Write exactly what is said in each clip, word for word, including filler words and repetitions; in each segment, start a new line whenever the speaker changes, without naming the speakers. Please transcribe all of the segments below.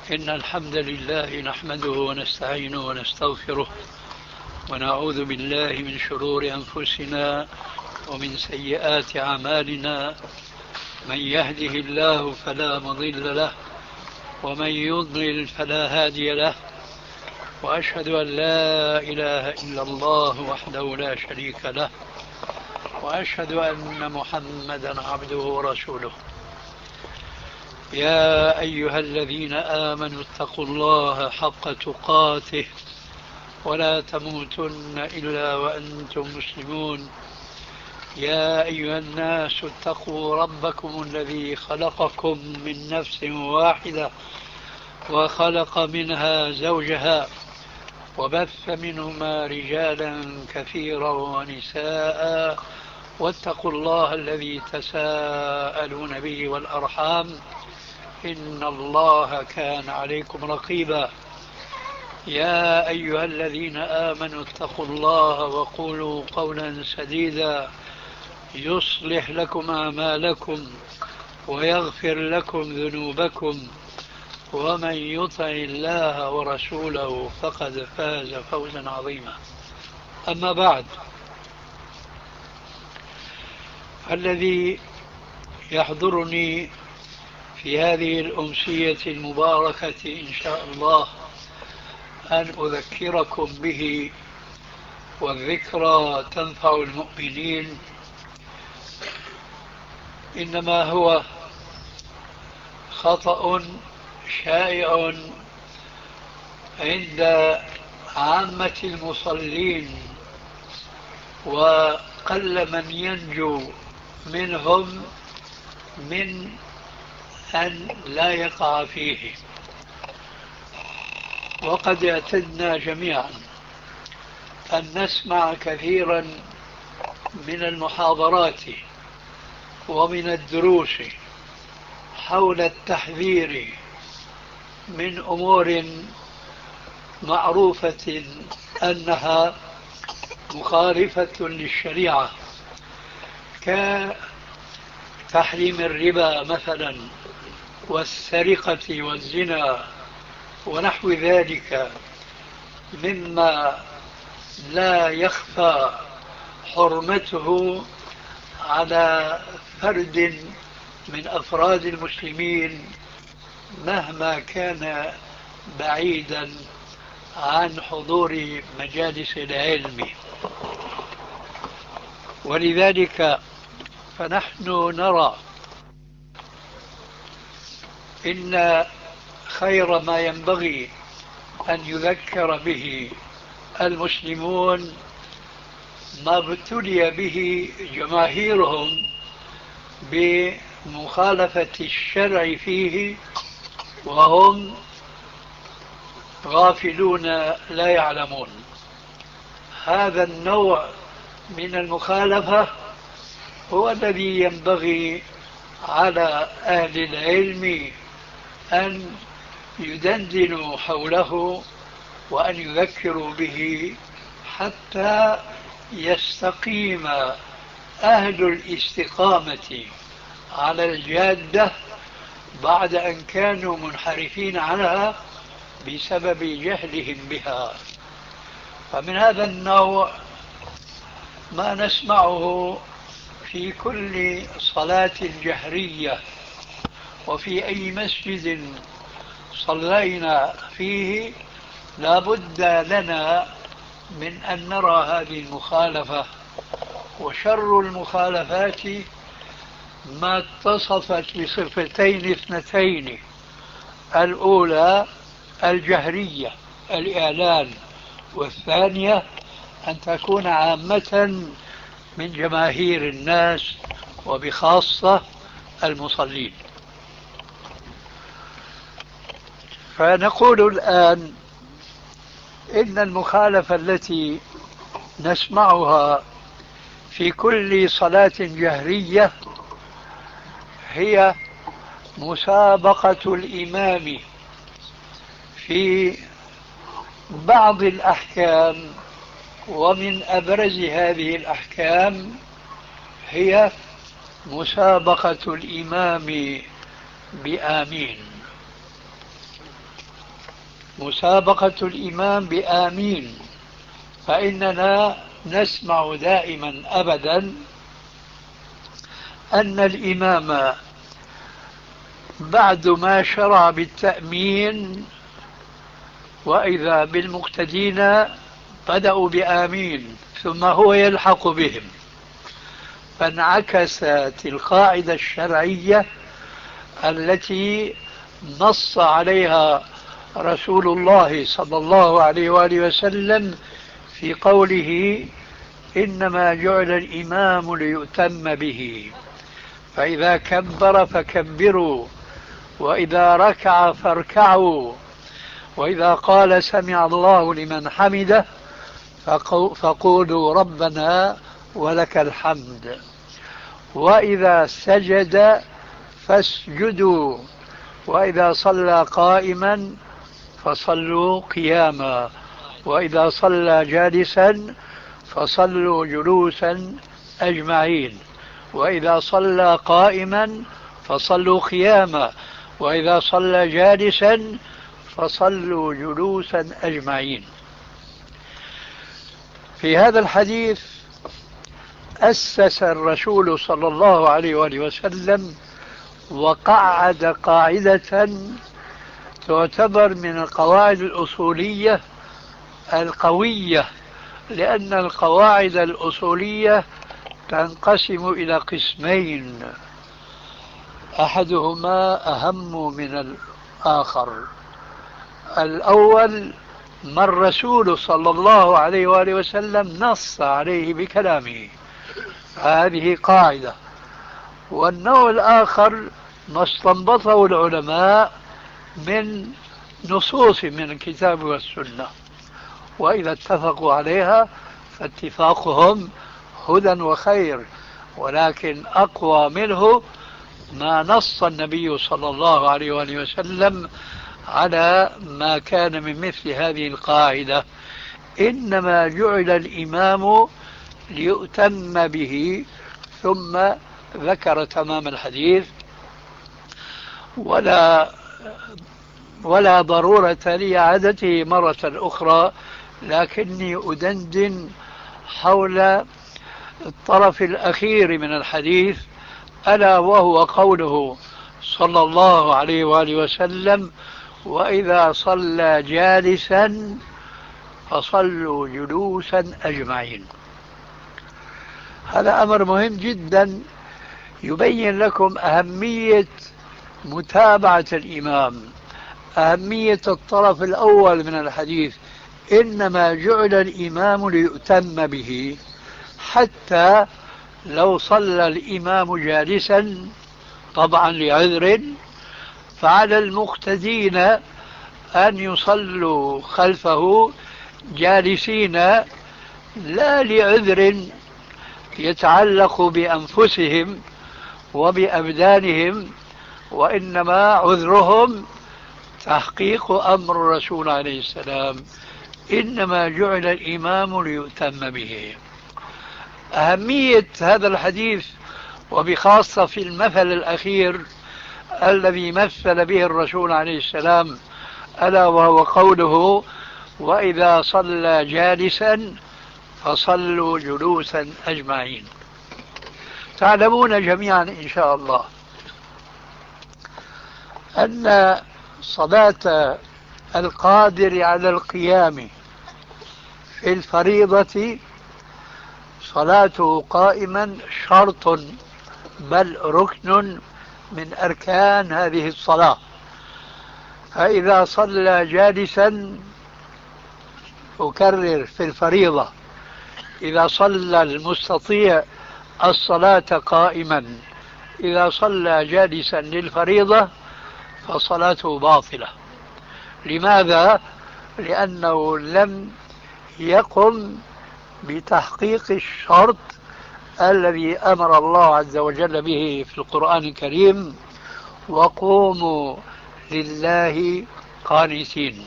إن الحمد لله نحمده ونستعينه ونستغفره ونعوذ بالله من شرور أنفسنا ومن سيئات أعمالنا. من يهده الله فلا مضل له ومن يضلل فلا هادي له، وأشهد أن لا إله إلا الله وحده لا شريك له، وأشهد أن محمدا عبده ورسوله. يا أيها الذين آمنوا اتقوا الله حق تقاته ولا تموتن إلا وأنتم مسلمون. يا أيها الناس اتقوا ربكم الذي خلقكم من نفس واحدة وخلق منها زوجها وبث منهما رجالا كثيرا ونساء، واتقوا الله الذي تساءلون به والأرحام إن الله كان عليكم رقيبا. يا أيها الذين آمنوا اتقوا الله وقولوا قولا سديدا يصلح لكم أعمالكم ويغفر لكم ذنوبكم، ومن يطع الله ورسوله فقد فاز فوزا عظيما. أما بعد، الذي يحضرني في هذه الأمسية المباركة إن شاء الله أن أذكركم به، والذكرى تنفع المؤمنين، إنما هو خطأ شائع عند عامة المصلين، وقل من ينجو منهم من أن لا يقع فيه. وقد اعتدنا جميعا أن نسمع كثيرا من المحاضرات ومن الدروس حول التحذير من أمور معروفة أنها مخالفة للشريعة، كتحريم الربا مثلا، والسرقة والزنا ونحو ذلك، مما لا يخفى حرمته على فرد من أفراد المسلمين مهما كان بعيدا عن حضور مجالس العلم. ولذلك فنحن نرى إن خير ما ينبغي أن يذكر به المسلمون ما ابتلي به جماهيرهم بمخالفة الشرع فيه وهم غافلون لا يعلمون. هذا النوع من المخالفة هو الذي ينبغي على أهل العلم أن يدندنوا حوله وأن يذكروا به حتى يستقيم أهل الاستقامة على الجادة بعد أن كانوا منحرفين عنها بسبب جهلهم بها. فمن هذا النوع ما نسمعه في كل صلاة جهرية، وفي أي مسجد صلينا فيه لا بد لنا من أن نرى هذه المخالفة. وشر المخالفات ما اتصفت بصفتين اثنتين: الأولى الجهرية الإعلان، والثانية أن تكون عامة من جماهير الناس وبخاصة المصلين. فنقول الآن إن المخالفة التي نسمعها في كل صلاة جهرية هي مسابقة الإمام في بعض الأحكام، ومن أبرز هذه الأحكام هي مسابقة الإمام بآمين. مسابقة الإمام بآمين، فإننا نسمع دائما أبدا أن الإمام بعد ما شرع بالتأمين وإذا بالمقتدين بدأوا بآمين ثم هو يلحق بهم، فانعكست القاعدة الشرعية التي نص عليها رسول الله صلى الله عليه وآله وسلم في قوله إنما جعل الإمام ليؤتم به، فإذا كبر فكبروا، وإذا ركع فاركعوا، وإذا قال سمع الله لمن حمده فقولوا ربنا ولك الحمد، وإذا سجد فاسجدوا، وإذا صلى قائما فصلوا قياما، وإذا صلى جالسا فصلوا جلوسا أجمعين، وإذا صلى قائما فصلوا قياما، وإذا صلى جالسا فصلوا جلوسا أجمعين. في هذا الحديث أسس الرسول صلى الله عليه وآله وسلم وقعد قاعدة تعتبر من القواعد الأصولية القوية، لأن القواعد الأصولية تنقسم إلى قسمين أحدهما أهم من الآخر. الأول ما الرسول صلى الله عليه وآله وسلم نص عليه بكلامه، هذه قاعدة. والنوع الآخر ما استنبطه العلماء من نصوص من الكتاب والسنة، وإذا اتفقوا عليها فاتفاقهم هدى وخير، ولكن أقوى منه ما نص النبي صلى الله عليه وآله وسلم على ما كان من مثل هذه القاعدة: إنما جعل الإمام ليؤتم به، ثم ذكر تمام الحديث: ولا ولا ضرورة لإعادته مرة أخرى، لكني أدندن حول الطرف الأخير من الحديث، ألا وهو قوله صلى الله عليه وآله وسلم: وإذا صلى جالسا فصلوا جلوسا أجمعين. هذا أمر مهم جدا يبين لكم أهمية متابعة الإمام، أهمية الطرف الأول من الحديث: إنما جعل الإمام ليؤتم به، حتى لو صلى الإمام جالسا طبعا لعذر فعلى المقتدين أن يصلوا خلفه جالسين، لا لعذر يتعلق بأنفسهم وبأبدانهم، وإنما عذرهم تحقيق أمر الرسول عليه السلام: إنما جعل الإمام ليؤتم به. أهمية هذا الحديث، وبخاصة في المثل الأخير الذي مثل به الرسول عليه السلام، ألا وهو قوله: وإذا صلى جالسا فصلوا جلوسا أجمعين. تعلمون جميعا إن شاء الله أن صلاة القادر على القيام في الفريضة صلاته قائما شرط، بل ركن من أركان هذه الصلاة. فإذا صلى جالسا، أكرر في الفريضة، إذا صلى المستطيع الصلاة قائما، إذا صلى جالسا للفريضة فصلاته باطلة. لماذا؟ لأنه لم يقم بتحقيق الشرط الذي أمر الله عز وجل به في القرآن الكريم: وقوموا لله قانتين.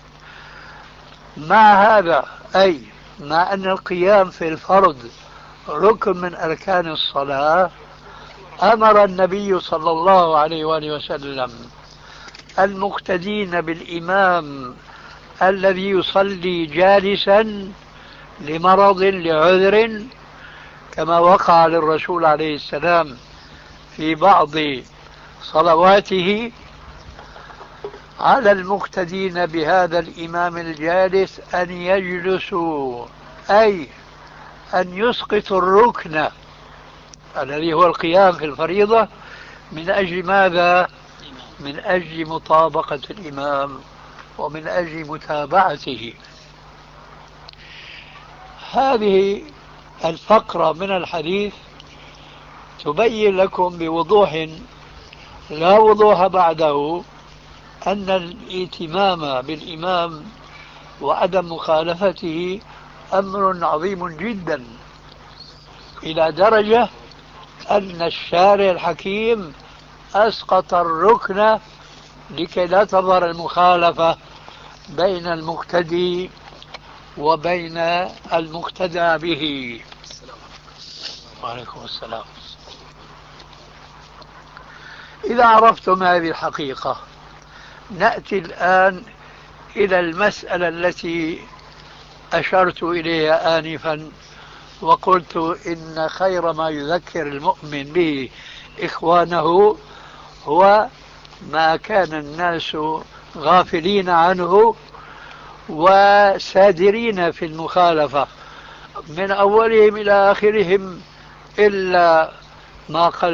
مع هذا، أي مع أن القيام في الفرض ركن من أركان الصلاة، أمر النبي صلى الله عليه وآله وسلم المقتدين بالإمام الذي يصلي جالسا لمرض لعذر، كما وقع للرسول عليه السلام في بعض صلواته، على المقتدين بهذا الإمام الجالس أن يجلسوا، أي أن يسقطوا الركن الذي هو القيام في الفريضة. من أجل ماذا؟ من أجل مطابقة الإمام ومن أجل متابعته. هذه الفقرة من الحديث تبين لكم بوضوح لا وضوح بعده أن الائتمام بالإمام وعدم مخالفته أمر عظيم جدا، إلى درجة أن الشارع الحكيم أسقط الركن لكي لا تظهر المخالفة بين المقتدي وبين المقتدى به. وعليكم السلام. إذا عرفتم هذه الحقيقة، نأتي الآن إلى المسألة التي أشرت إليها آنفا، وقلت إن خير ما يذكر المؤمن به إخوانه هو ما كان الناس غافلين عنه وسادرين في المخالفة من أولهم إلى آخرهم، إلا ما قل